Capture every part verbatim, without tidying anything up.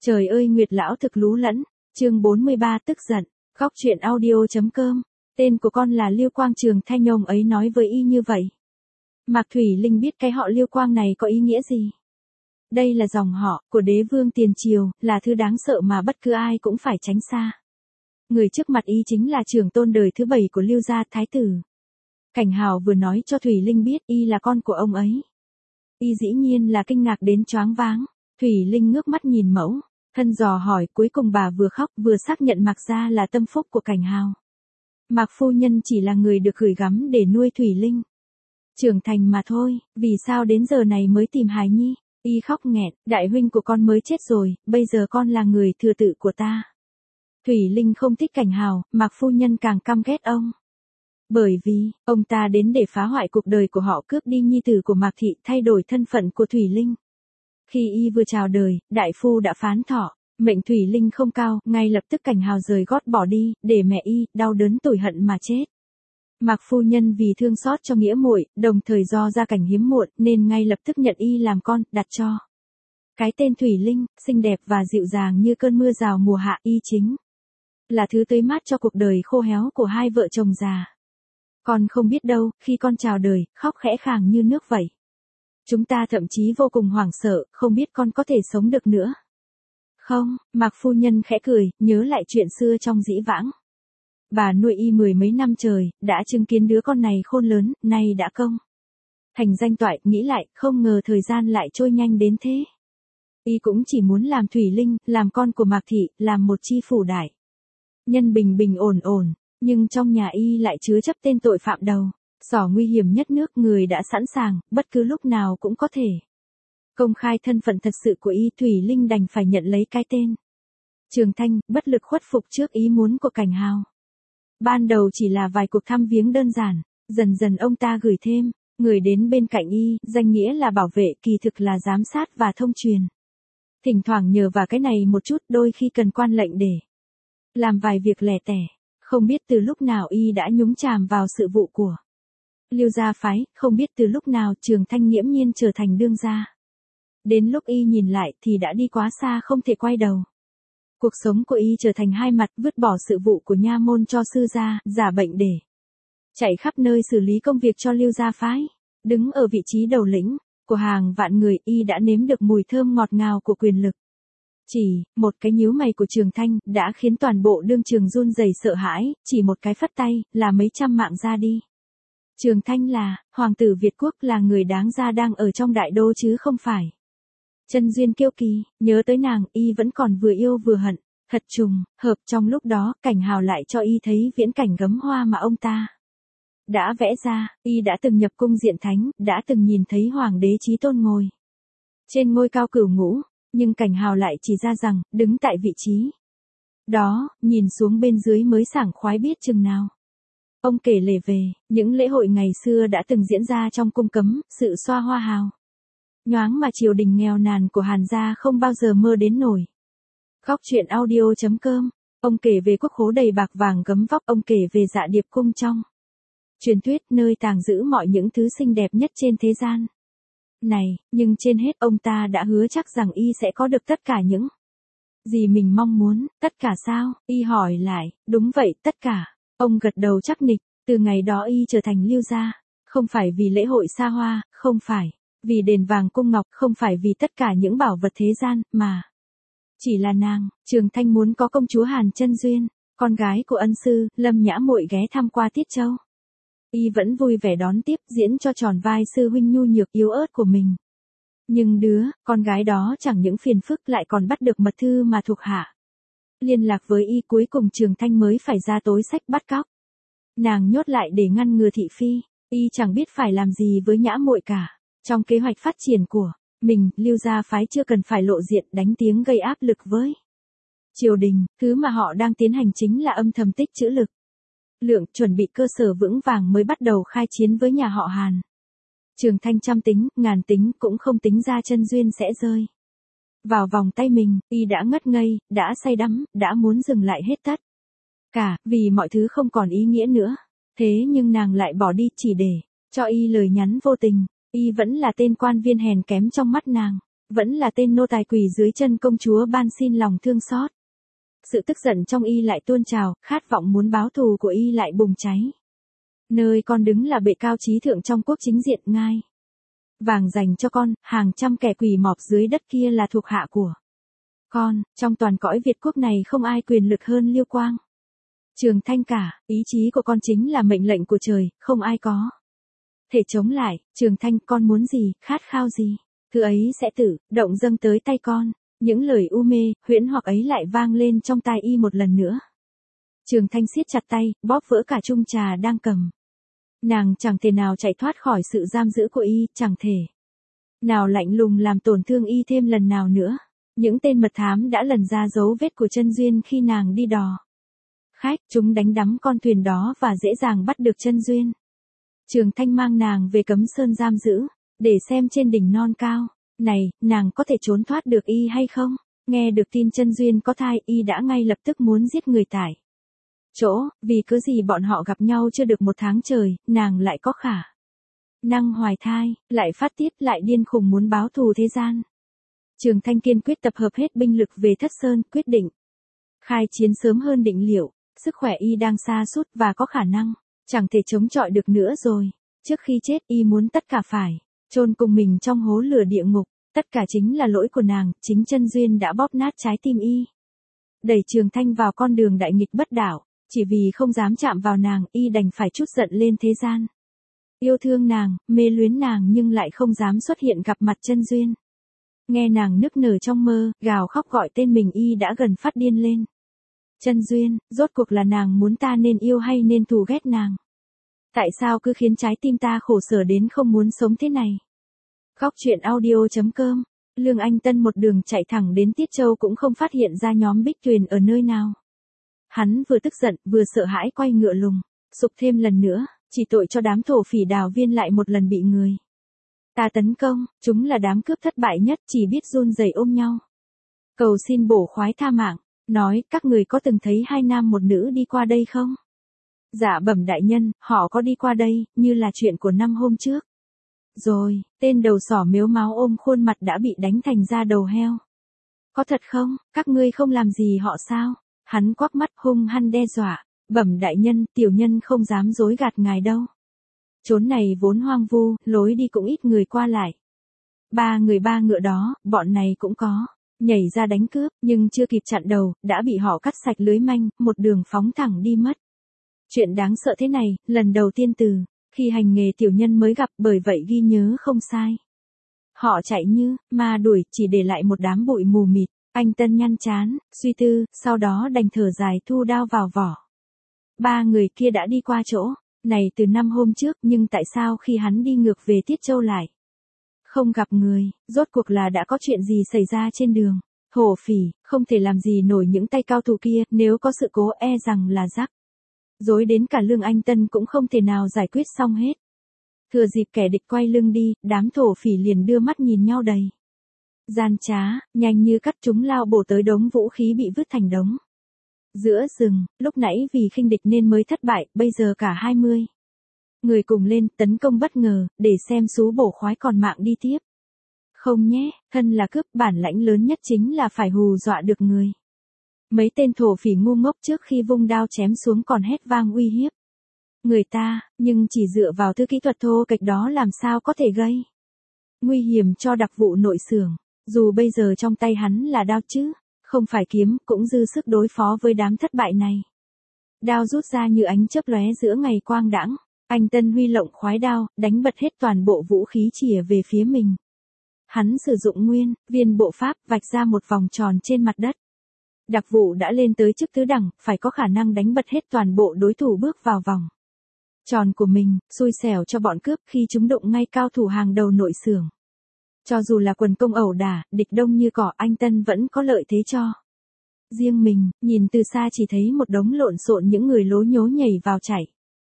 Trời ơi Nguyệt lão thực lú lẫn, chương bốn mươi ba tức giận, góc truyện audio.com, tên của con là Liêu Quang Trường Thanh ông ấy nói với y như vậy. Mạc Thủy Linh biết cái họ Liêu Quang này có ý nghĩa gì. Đây là dòng họ của đế vương tiền triều, là thứ đáng sợ mà bất cứ ai cũng phải tránh xa. Người trước mặt y chính là trưởng tôn đời thứ bảy của Liêu gia thái tử. Cảnh Hào vừa nói cho Thủy Linh biết y là con của ông ấy. Y dĩ nhiên là kinh ngạc đến choáng váng. Thủy Linh ngước mắt nhìn mẫu, thân dò hỏi, cuối cùng bà vừa khóc vừa xác nhận Mạc gia là tâm phúc của Cảnh Hào. Mạc phu nhân chỉ là người được gửi gắm để nuôi Thủy Linh. Trưởng thành mà thôi, vì sao đến giờ này mới tìm hài nhi? Y khóc nghẹn, đại huynh của con mới chết rồi, bây giờ con là người thừa tự của ta. Thủy Linh không thích Cảnh Hào, Mạc phu nhân càng căm ghét ông. Bởi vì, ông ta đến để phá hoại cuộc đời của họ, cướp đi nhi tử của Mạc thị, thay đổi thân phận của Thủy Linh. Khi y vừa chào đời, đại phu đã phán thọ, mệnh Thủy Linh không cao, ngay lập tức Cảnh Hào rời gót bỏ đi, để mẹ y đau đớn tủi hận mà chết. Mạc phu nhân vì thương xót cho nghĩa muội, đồng thời do gia cảnh hiếm muộn, nên ngay lập tức nhận y làm con, đặt cho cái tên Thủy Linh, xinh đẹp và dịu dàng như cơn mưa rào mùa hạ. Y chính là thứ tưới mát cho cuộc đời khô héo của hai vợ chồng già. Con không biết đâu, khi con chào đời, khóc khẽ khàng như nước vậy. Chúng ta thậm chí vô cùng hoảng sợ, không biết con có thể sống được nữa. Không, Mạc phu nhân khẽ cười, nhớ lại chuyện xưa trong dĩ vãng. Bà nuôi y mười mấy năm trời, đã chứng kiến đứa con này khôn lớn, nay đã công thành danh toại, nghĩ lại, không ngờ thời gian lại trôi nhanh đến thế. Y cũng chỉ muốn làm Thủy Linh, làm con của Mạc thị, làm một chi phủ đại nhân bình bình ổn ổn, nhưng trong nhà y lại chứa chấp tên tội phạm đầu sỏ nguy hiểm nhất nước. Người đã sẵn sàng, bất cứ lúc nào cũng có thể công khai thân phận thật sự của y. Thủy Linh đành phải nhận lấy cái tên Trường Thanh, bất lực khuất phục trước ý muốn của Cảnh Hào. Ban đầu chỉ là vài cuộc thăm viếng đơn giản, dần dần ông ta gửi thêm người đến bên cạnh y, danh nghĩa là bảo vệ, kỳ thực là giám sát và thông truyền. Thỉnh thoảng nhờ vào cái này một chút, đôi khi cần quan lệnh để làm vài việc lẻ tẻ. Không biết từ lúc nào y đã nhúng chàm vào sự vụ của Liêu gia phái, không biết từ lúc nào Trường Thanh nghiễm nhiên trở thành đương gia. Đến lúc y nhìn lại thì đã đi quá xa không thể quay đầu. Cuộc sống của y trở thành hai mặt, vứt bỏ sự vụ của nha môn cho sư gia, giả bệnh để chạy khắp nơi xử lý công việc cho Liêu gia phái. Đứng ở vị trí đầu lĩnh của hàng vạn người, y đã nếm được mùi thơm ngọt ngào của quyền lực. Chỉ một cái nhíu mày của Trường Thanh đã khiến toàn bộ đương trường run rẩy sợ hãi, chỉ một cái phất tay là mấy trăm mạng ra đi. Trường Thanh là hoàng tử Việt quốc, là người đáng ra đang ở trong đại đô chứ không phải Chân Duyên Kiêu Kỳ. Nhớ tới nàng, y vẫn còn vừa yêu vừa hận. Thật trùng hợp, trong lúc đó Cảnh Hào lại cho y thấy viễn cảnh gấm hoa mà ông ta đã vẽ ra. Y đã từng nhập cung diện thánh, đã từng nhìn thấy hoàng đế Chí Tôn ngồi trên ngôi cao cửu ngũ, nhưng Cảnh Hào lại chỉ ra rằng, đứng tại vị trí đó, nhìn xuống bên dưới mới sảng khoái biết chừng nào. Ông kể lể về những lễ hội ngày xưa đã từng diễn ra trong cung cấm, sự xoa hoa hào nhoáng mà triều đình nghèo nàn của Hàn gia không bao giờ mơ đến nổi. Góc truyện audio.com, ông kể về quốc khố đầy bạc vàng gấm vóc, ông kể về Dạ Điệp cung trong truyền thuyết, nơi tàng giữ mọi những thứ xinh đẹp nhất trên thế gian này, nhưng trên hết ông ta đã hứa chắc rằng y sẽ có được tất cả những gì mình mong muốn. Tất cả sao? Y hỏi lại. Đúng vậy, tất cả. Ông gật đầu chắc nịch. Từ ngày đó y trở thành Liêu gia, không phải vì lễ hội xa hoa, không phải vì đền vàng cung ngọc, không phải vì tất cả những bảo vật thế gian, mà chỉ là nàng. Trường Thanh muốn có công chúa Hàn Chân Duyên, con gái của ân sư Lâm Nhã muội ghé thăm qua Tiết Châu. Y vẫn vui vẻ đón tiếp, diễn cho tròn vai sư huynh nhu nhược yếu ớt của mình. Nhưng đứa con gái đó chẳng những phiền phức, lại còn bắt được mật thư mà thuộc hạ liên lạc với y. Cuối cùng Trường Thanh mới phải ra tối sách bắt cóc nàng nhốt lại để ngăn ngừa thị phi. Y chẳng biết phải làm gì với Nhã muội cả. Trong kế hoạch phát triển của mình, Liêu gia phái chưa cần phải lộ diện đánh tiếng gây áp lực với triều đình. Thứ mà họ đang tiến hành chính là âm thầm tích trữ lực lượng, chuẩn bị cơ sở vững vàng mới bắt đầu khai chiến với nhà họ Hàn. Trường Thanh trăm tính, ngàn tính cũng không tính ra Chân Duyên sẽ rơi vào vòng tay mình. Y đã ngất ngây, đã say đắm, đã muốn dừng lại hết tất cả, vì mọi thứ không còn ý nghĩa nữa. Thế nhưng nàng lại bỏ đi chỉ để cho y lời nhắn vô tình. Y vẫn là tên quan viên hèn kém trong mắt nàng. vẫn là tên nô tài quỳ dưới chân công chúa van xin lòng thương xót. Sự tức giận trong y lại tuôn trào, khát vọng muốn báo thù của y lại bùng cháy. Nơi con đứng là bệ cao trí thượng trong quốc chính diện ngai vàng dành cho con, hàng trăm kẻ quỳ mọp dưới đất kia là thuộc hạ của con, trong toàn cõi Việt quốc này không ai quyền lực hơn Liêu Quang. Trường Thanh cả, ý chí của con chính là mệnh lệnh của trời, không ai có thể chống lại. Trường Thanh, con muốn gì, khát khao gì, thứ ấy sẽ tự động dâng tới tay con. Những lời u mê, huyễn hoặc ấy lại vang lên trong tai y một lần nữa. Trường Thanh siết chặt tay, bóp vỡ cả chung trà đang cầm. Nàng chẳng thể nào chạy thoát khỏi sự giam giữ của y, chẳng thể nào lạnh lùng làm tổn thương y thêm lần nào nữa. Những tên mật thám đã lần ra dấu vết của Chân Duyên khi nàng đi đò khách, chúng đánh đắm con thuyền đó và dễ dàng bắt được Chân Duyên. Trường Thanh mang nàng về Cấm Sơn giam giữ, để xem trên đỉnh non cao này, nàng có thể trốn thoát được y hay không. Nghe được tin Chân Duyên có thai, y đã ngay lập tức muốn giết người tại chỗ, vì cứ gì bọn họ gặp nhau chưa được một tháng trời, nàng lại có khả năng hoài thai, lại phát tiết, lại điên khùng muốn báo thù thế gian. Trường Thanh kiên quyết tập hợp hết binh lực về Thất Sơn, quyết định khai chiến sớm hơn định liệu. Sức khỏe y đang sa sút và có khả năng chẳng thể chống chọi được nữa rồi. Trước khi chết, y muốn tất cả phải chôn cùng mình trong hố lửa địa ngục. Tất cả chính là lỗi của nàng, chính Chân Duyên đã bóp nát trái tim y, đẩy Trường Thanh vào con đường đại nghịch bất đạo. Chỉ vì không dám chạm vào nàng, y đành phải trút giận lên thế gian. Yêu thương nàng, mê luyến nàng nhưng lại không dám xuất hiện gặp mặt Chân Duyên. Nghe nàng nức nở trong mơ, gào khóc gọi tên mình, y đã gần phát điên lên. Chân Duyên, rốt cuộc là nàng muốn ta nên yêu hay nên thù ghét nàng? Tại sao cứ khiến trái tim ta khổ sở đến không muốn sống thế này? Khóc chuyện audio chấm com. Lương Anh Tân một đường chạy thẳng đến Tiết Châu cũng không phát hiện ra nhóm Bích Tuyền ở nơi nào. Hắn vừa tức giận, vừa sợ hãi quay ngựa lùng, sục thêm lần nữa, chỉ tội cho đám thổ phỉ Đào Viên lại một lần bị người ta tấn công. Chúng là đám cướp thất bại nhất, chỉ biết run rẩy ôm nhau cầu xin bổ khoái tha mạng, nói các người có từng thấy hai nam một nữ đi qua đây không? Dạ bẩm đại nhân, họ có đi qua đây, như là chuyện của năm hôm trước. Rồi, tên đầu sỏ mếu máo ôm khuôn mặt đã bị đánh thành da đầu heo. Có thật không, các ngươi không làm gì họ sao? Hắn quắc mắt hung hăng đe dọa, bẩm đại nhân, tiểu nhân không dám dối gạt ngài đâu. Chốn này vốn hoang vu, lối đi cũng ít người qua lại. Ba người ba ngựa đó, bọn này cũng có nhảy ra đánh cướp, nhưng chưa kịp chặn đầu, đã bị họ cắt sạch lưới manh, một đường phóng thẳng đi mất. Chuyện đáng sợ thế này, lần đầu tiên từ khi hành nghề tiểu nhân mới gặp, bởi vậy ghi nhớ không sai. Họ chạy như ma đuổi, chỉ để lại một đám bụi mù mịt. Anh Tân nhăn chán, suy tư, sau đó đành thở dài thu đao vào vỏ. Ba người kia đã đi qua chỗ này từ năm hôm trước, nhưng tại sao khi hắn đi ngược về Tiết Châu lại không gặp người? Rốt cuộc là đã có chuyện gì xảy ra trên đường? Hổ phỉ không thể làm gì nổi những tay cao thủ kia, nếu có sự cố e rằng là rắc rối đến cả Lương Anh Tân cũng không thể nào giải quyết xong hết. Thừa dịp kẻ địch quay lưng đi, đám thổ phỉ liền đưa mắt nhìn nhau đầy gian trá, nhanh như cắt chúng lao bổ tới đống vũ khí bị vứt thành đống giữa rừng. Lúc nãy vì khinh địch nên mới thất bại, bây giờ cả hai mươi người cùng lên tấn công bất ngờ, để xem xú bổ khoái còn mạng đi tiếp không nhé. Thân là cướp, bản lãnh lớn nhất chính là phải hù dọa được người. Mấy tên thổ phỉ ngu ngốc trước khi vung đao chém xuống còn hét vang uy hiếp người ta, nhưng chỉ dựa vào thứ kỹ thuật thô kệch đó làm sao có thể gây nguy hiểm cho đặc vụ nội xưởng. Dù bây giờ trong tay hắn là đao chứ không phải kiếm, cũng dư sức đối phó với đám thất bại này. Đao rút ra như ánh chớp lóe giữa ngày quang đãng. Anh Tân huy lộng khoái đao, đánh bật hết toàn bộ vũ khí chìa về phía mình. Hắn sử dụng nguyên viên bộ pháp, vạch ra một vòng tròn trên mặt đất. Đặc vụ đã lên tới chức tứ đẳng, phải có khả năng đánh bật hết toàn bộ đối thủ bước vào vòng tròn của mình, xui xẻo cho bọn cướp khi chúng đụng ngay cao thủ hàng đầu nội xưởng. Cho dù là quần công ẩu đả, địch đông như cỏ, anh Tân vẫn có lợi thế cho riêng mình. Nhìn từ xa chỉ thấy một đống lộn xộn những người lố nhố nhảy vào chạy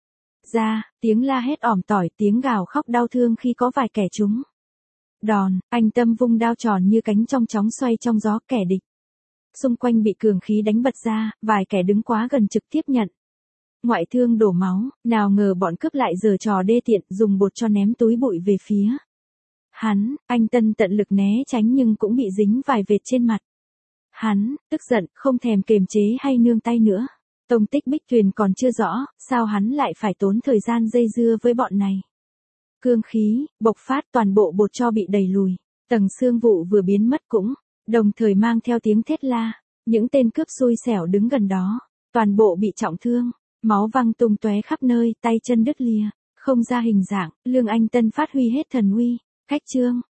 ra, tiếng la hét ỏm tỏi, tiếng gào khóc đau thương khi có vài kẻ trúng đòn. Anh Tâm vung đao tròn như cánh trong chóng xoay trong gió, kẻ địch xung quanh bị cường khí đánh bật ra, vài kẻ đứng quá gần trực tiếp nhận ngoại thương đổ máu. Nào ngờ bọn cướp lại giở trò đê tiện, dùng bột cho ném túi bụi về phía Hắn, anh Tân tận lực né tránh nhưng cũng bị dính vài vệt trên mặt. Hắn, tức giận, không thèm kiềm chế hay nương tay nữa. Tông tích Bích Tuyền còn chưa rõ, sao hắn lại phải tốn thời gian dây dưa với bọn này. Cương khí, bộc phát toàn bộ bột cho bị đẩy lùi. Tầng xương vụ vừa biến mất cũng, đồng thời mang theo tiếng thét la. Những tên cướp xui xẻo đứng gần đó, toàn bộ bị trọng thương. Máu văng tung tóe khắp nơi, tay chân đứt lìa. Không ra hình dạng, Lương Anh Tân phát huy hết thần uy. Khách trương,